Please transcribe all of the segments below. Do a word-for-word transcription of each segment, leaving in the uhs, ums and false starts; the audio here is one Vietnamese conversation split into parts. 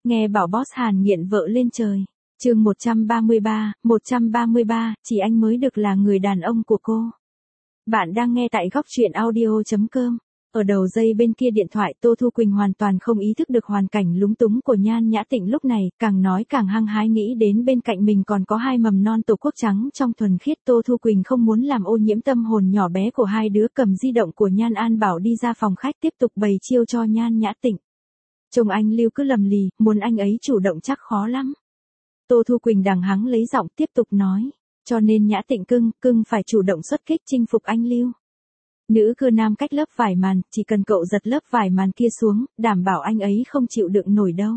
Nghe bảo boss Hàn nghiện vợ lên trời. Chương một trăm ba mươi ba, một trăm ba mươi ba, chỉ anh mới được là người đàn ông của cô. Bạn đang nghe tại góc truyện audio chấm com. Ở đầu dây bên kia điện thoại, Tô Thu Quỳnh hoàn toàn không ý thức được hoàn cảnh lúng túng của Nhan Nhã Tịnh lúc này, càng nói càng hăng hái nghĩ đến bên cạnh mình còn có hai mầm non tổ quốc trắng trong thuần khiết. Tô Thu Quỳnh không muốn làm ô nhiễm tâm hồn nhỏ bé của hai đứa, cầm di động của Nhan An Bảo đi ra phòng khách tiếp tục bày chiêu cho Nhan Nhã Tịnh. Chồng anh Lưu cứ lầm lì, muốn anh ấy chủ động chắc khó lắm. Tô Thu Quỳnh đằng hắng lấy giọng tiếp tục nói, cho nên Nhã Tịnh cưng, cưng phải chủ động xuất kích chinh phục anh Lưu. Nữ cơ nam cách lớp vải màn, chỉ cần cậu giật lớp vải màn kia xuống, đảm bảo anh ấy không chịu đựng nổi đâu.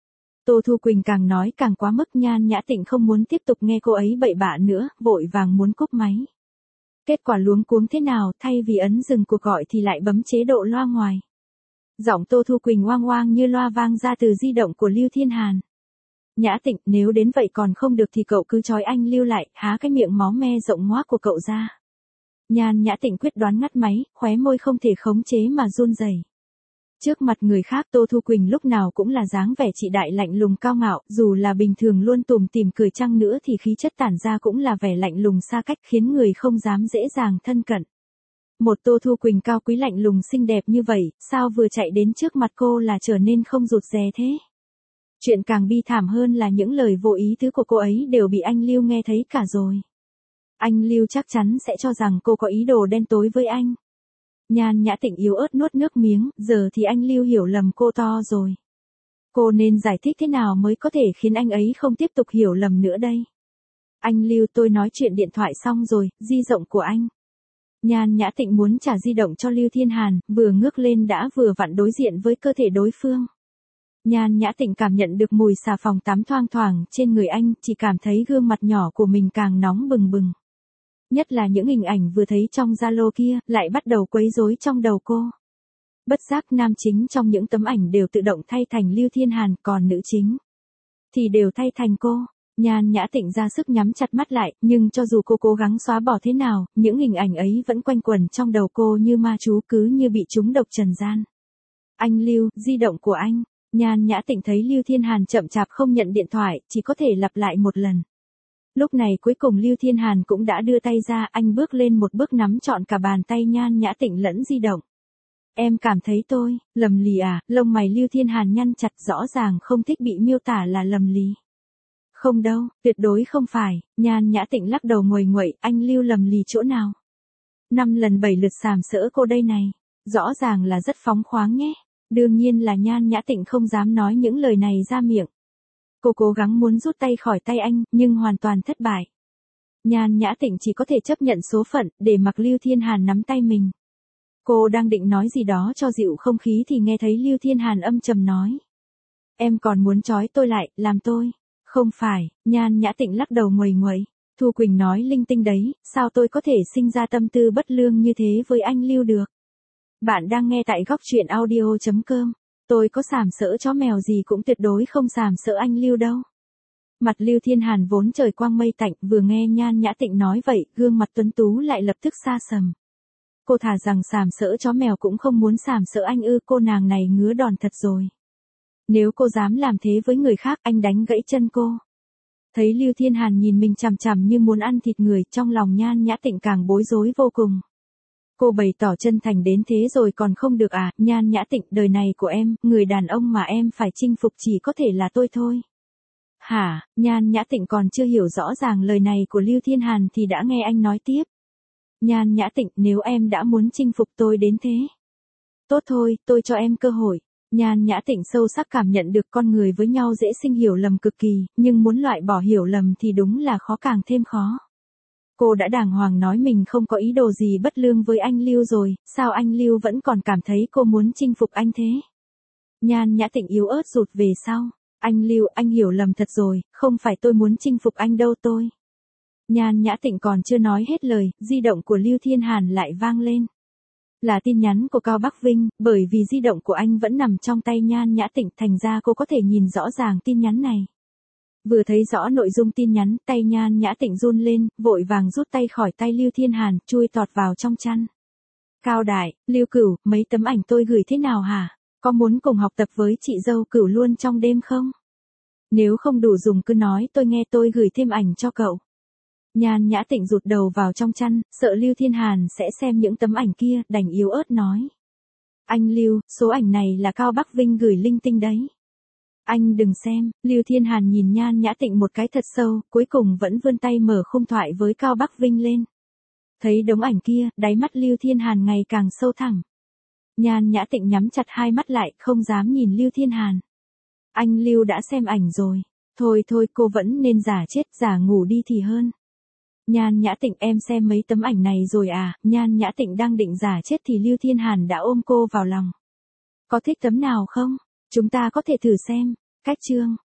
Tô Thu Quỳnh càng nói càng quá mức, Nhan Nhã Tịnh không muốn tiếp tục nghe cô ấy bậy bạ nữa, vội vàng muốn cúp máy. Kết quả luống cuống thế nào, thay vì ấn dừng cuộc gọi thì lại bấm chế độ loa ngoài. Giọng Tô Thu Quỳnh oang oang như loa vang ra từ di động của Lưu Thiên Hàn. Nhã Tịnh, nếu đến vậy còn không được thì cậu cứ trói anh Lưu lại, há cái miệng máu me rộng ngoác của cậu ra. Nhan Nhã Tịnh quyết đoán ngắt máy, khóe môi không thể khống chế mà run rẩy. Trước mặt người khác Tô Thu Quỳnh lúc nào cũng là dáng vẻ chị đại lạnh lùng cao ngạo, dù là bình thường luôn tủm tỉm cười chăng nữa thì khí chất tản ra cũng là vẻ lạnh lùng xa cách khiến người không dám dễ dàng thân cận. Một Tô Thu Quỳnh cao quý lạnh lùng xinh đẹp như vậy, sao vừa chạy đến trước mặt cô là trở nên không rụt rè thế? Chuyện càng bi thảm hơn là những lời vô ý tứ của cô ấy đều bị anh Lưu nghe thấy cả rồi. Anh Lưu chắc chắn sẽ cho rằng cô có ý đồ đen tối với anh. Nhan Nhã Tịnh yếu ớt nuốt nước miếng, giờ thì anh Lưu hiểu lầm cô to rồi. Cô nên giải thích thế nào mới có thể khiến anh ấy không tiếp tục hiểu lầm nữa đây? Anh Lưu, tôi nói chuyện điện thoại xong rồi, di động của anh. Nhan Nhã Tịnh muốn trả di động cho Lưu Thiên Hàn, vừa ngước lên đã vừa vặn đối diện với cơ thể đối phương. Nhan Nhã Tịnh cảm nhận được mùi xà phòng tắm thoang thoảng trên người anh, chỉ cảm thấy gương mặt nhỏ của mình càng nóng bừng bừng. Nhất là những hình ảnh vừa thấy trong Zalo kia, lại bắt đầu quấy rối trong đầu cô. Bất giác nam chính trong những tấm ảnh đều tự động thay thành Lưu Thiên Hàn, còn nữ chính thì đều thay thành cô. Nhan Nhã Tịnh ra sức nhắm chặt mắt lại, nhưng cho dù cô cố gắng xóa bỏ thế nào, những hình ảnh ấy vẫn quanh quẩn trong đầu cô như ma chú, cứ như bị trúng độc trần gian. Anh Lưu, di động của anh. Nhan Nhã Tịnh thấy Lưu Thiên Hàn chậm chạp không nhận điện thoại, chỉ có thể lặp lại một lần. Lúc này cuối cùng Lưu Thiên Hàn cũng đã đưa tay ra, anh bước lên một bước nắm trọn cả bàn tay Nhan Nhã Tịnh lẫn di động. Em cảm thấy tôi, lầm lì à? Lông mày Lưu Thiên Hàn nhăn chặt, rõ ràng không thích bị miêu tả là lầm lì. Không đâu, tuyệt đối không phải. Nhan Nhã Tịnh lắc đầu nguầy nguậy, anh Lưu lầm lì chỗ nào? Năm lần bảy lượt sàm sỡ cô đây này, rõ ràng là rất phóng khoáng nhé. Đương nhiên là Nhan Nhã Tịnh không dám nói những lời này ra miệng. Cô cố gắng muốn rút tay khỏi tay anh, nhưng hoàn toàn thất bại. Nhan Nhã Tịnh chỉ có thể chấp nhận số phận, để mặc Lưu Thiên Hàn nắm tay mình. Cô đang định nói gì đó cho dịu không khí thì nghe thấy Lưu Thiên Hàn âm trầm nói. Em còn muốn trói tôi lại, làm tôi. Không phải, Nhan Nhã Tịnh lắc đầu nguầy nguậy. Thu Quỳnh nói linh tinh đấy, sao tôi có thể sinh ra tâm tư bất lương như thế với anh Lưu được? Bạn đang nghe tại góc truyện audio chấm com. Tôi có sàm sỡ chó mèo gì cũng tuyệt đối không sàm sỡ anh Lưu đâu. Mặt Lưu Thiên Hàn vốn trời quang mây tạnh, vừa nghe Nhan Nhã Tịnh nói vậy, gương mặt tuấn tú lại lập tức xa sầm. Cô thà rằng sàm sỡ chó mèo cũng không muốn sàm sỡ anh ư? Cô nàng này ngứa đòn thật rồi. Nếu cô dám làm thế với người khác, anh đánh gãy chân cô. Thấy Lưu Thiên Hàn nhìn mình chằm chằm như muốn ăn thịt người, trong lòng Nhan Nhã Tịnh càng bối rối vô cùng. Cô bày tỏ chân thành đến thế rồi còn không được à? Nhan Nhã Tịnh, đời này của em, người đàn ông mà em phải chinh phục chỉ có thể là tôi thôi. Hả? Nhan Nhã Tịnh còn chưa hiểu rõ ràng lời này của Lưu Thiên Hàn thì đã nghe anh nói tiếp. Nhan Nhã Tịnh, nếu em đã muốn chinh phục tôi đến thế. Tốt thôi, tôi cho em cơ hội. Nhan Nhã Tịnh sâu sắc cảm nhận được con người với nhau dễ sinh hiểu lầm cực kỳ, nhưng muốn loại bỏ hiểu lầm thì đúng là khó càng thêm khó. Cô đã đàng hoàng nói mình không có ý đồ gì bất lương với anh Lưu rồi, sao anh Lưu vẫn còn cảm thấy cô muốn chinh phục anh thế? Nhan Nhã Tịnh yếu ớt rụt về sau. Anh Lưu, anh hiểu lầm thật rồi, không phải tôi muốn chinh phục anh đâu tôi. Nhan Nhã Tịnh còn chưa nói hết lời, di động của Lưu Thiên Hàn lại vang lên. Là tin nhắn của Cao Bắc Vinh, bởi vì di động của anh vẫn nằm trong tay Nhan Nhã Tịnh, thành ra cô có thể nhìn rõ ràng tin nhắn này. Vừa thấy rõ nội dung tin nhắn, tay Nhan Nhã Tịnh run lên, vội vàng rút tay khỏi tay Lưu Thiên Hàn, chui tọt vào trong chăn. Cao Đại, Lưu Cửu, mấy tấm ảnh tôi gửi thế nào hả? Có muốn cùng học tập với chị dâu Cửu luôn trong đêm không? Nếu không đủ dùng cứ nói tôi nghe, tôi gửi thêm ảnh cho cậu. Nhan Nhã Tịnh rụt đầu vào trong chăn, sợ Lưu Thiên Hàn sẽ xem những tấm ảnh kia, đành yếu ớt nói. Anh Lưu, số ảnh này là Cao Bắc Vinh gửi linh tinh đấy. Anh đừng xem. Lưu Thiên Hàn nhìn Nhan Nhã Tịnh một cái thật sâu, cuối cùng vẫn vươn tay mở khung thoại với Cao Bắc Vinh lên. Thấy đống ảnh kia, đáy mắt Lưu Thiên Hàn ngày càng sâu thẳm. Nhan Nhã Tịnh nhắm chặt hai mắt lại, không dám nhìn Lưu Thiên Hàn. Anh Lưu đã xem ảnh rồi. Thôi thôi, cô vẫn nên giả chết, giả ngủ đi thì hơn. Nhan Nhã Tịnh, em xem mấy tấm ảnh này rồi à? Nhan Nhã Tịnh đang định giả chết thì Lưu Thiên Hàn đã ôm cô vào lòng. Có thích tấm nào không? Chúng ta có thể thử xem. Cách chương